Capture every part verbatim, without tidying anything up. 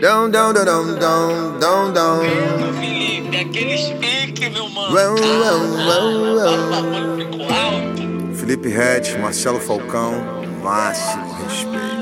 Dão, dão, dão, dão, dão, dão, dão. Felipe, aquele speak, meu mano. Uau, uau, uau, uau. O bagulho ficou alto. Felipe Ret, Marcelo Falcão, máximo respeito.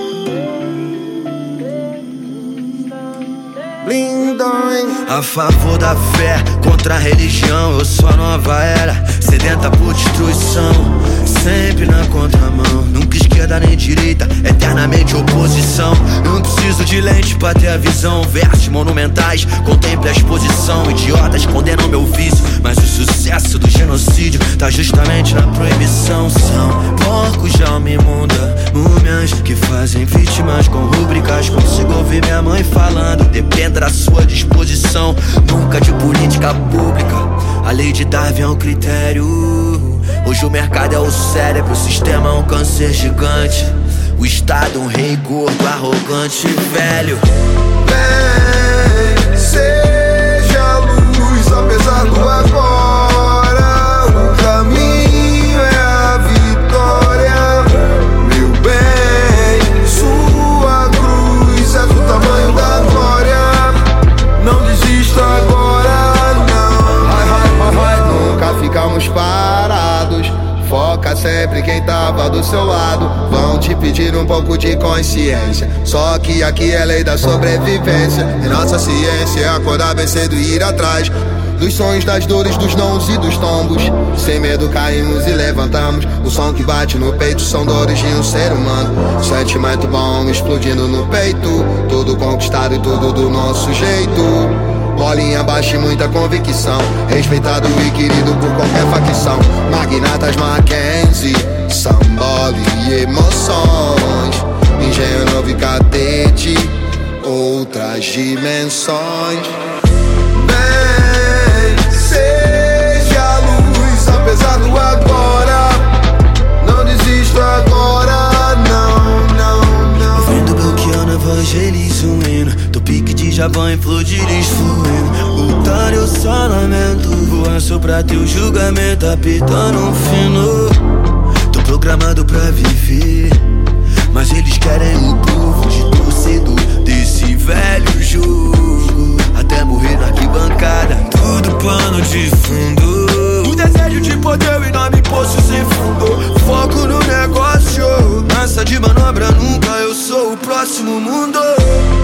Blindões. A favor da fé, contra a religião, eu sou a nova era, sedenta por destruição, sempre na contramão, nunca esquerda nem direita, eternamente oposição. Não preciso de lente pra ter a visão, versos monumentais, contemple a exposição. Idiotas condenam meu vício, mas o sucesso do genocídio tá justamente na proibição. São porcos de alma imunda, múmias que fazem vítimas com rúbricas. Consigo ouvir minha mãe falando, dependa da sua disposição, nunca de política pública. A lei de Darwin é um critério. Hoje o mercado é o cérebro, o sistema é um câncer gigante, o Estado um rei gordo, arrogante e velho. Bem, seja a luz, apesar do agora, o caminho é a vitória. Meu bem, sua cruz é do tamanho da glória. Não desista agora, não. Vai, vai, vai, vai. Nunca ficamos parados. Foca sempre quem tava do seu lado. Vão te pedir um pouco de consciência, só que aqui é lei da sobrevivência. E nossa ciência é acordar bem cedo e ir atrás dos sonhos, das dores, dos nãos e dos tombos. Sem medo caímos e levantamos. O som que bate no peito são dores de um ser humano. Sentimento bom explodindo no peito, tudo conquistado e tudo do nosso jeito. Bolinha baixa e muita convicção, respeitado e querido por qualquer facção. Magnatas Mackenzie, sambole e emoções. Engenho novo e catete, outras dimensões. Bem, seja a luz, apesar do agora. Não desista agora, não, não, não. Ouvindo Belchiano, evangelizo um hino, do pique de Javan em flores fluindo. Lutar eu só lamento, voando pra teu julgamento, apitando um fino. Tô programado pra viver, mas eles querem o povo de torcedor desse velho jogo, até morrer na arquibancada, tudo pano de fundo. O desejo de poder, o enorme poço sem fundo. Foco no negócio, lança de manobra nunca, eu sou o próximo mundo.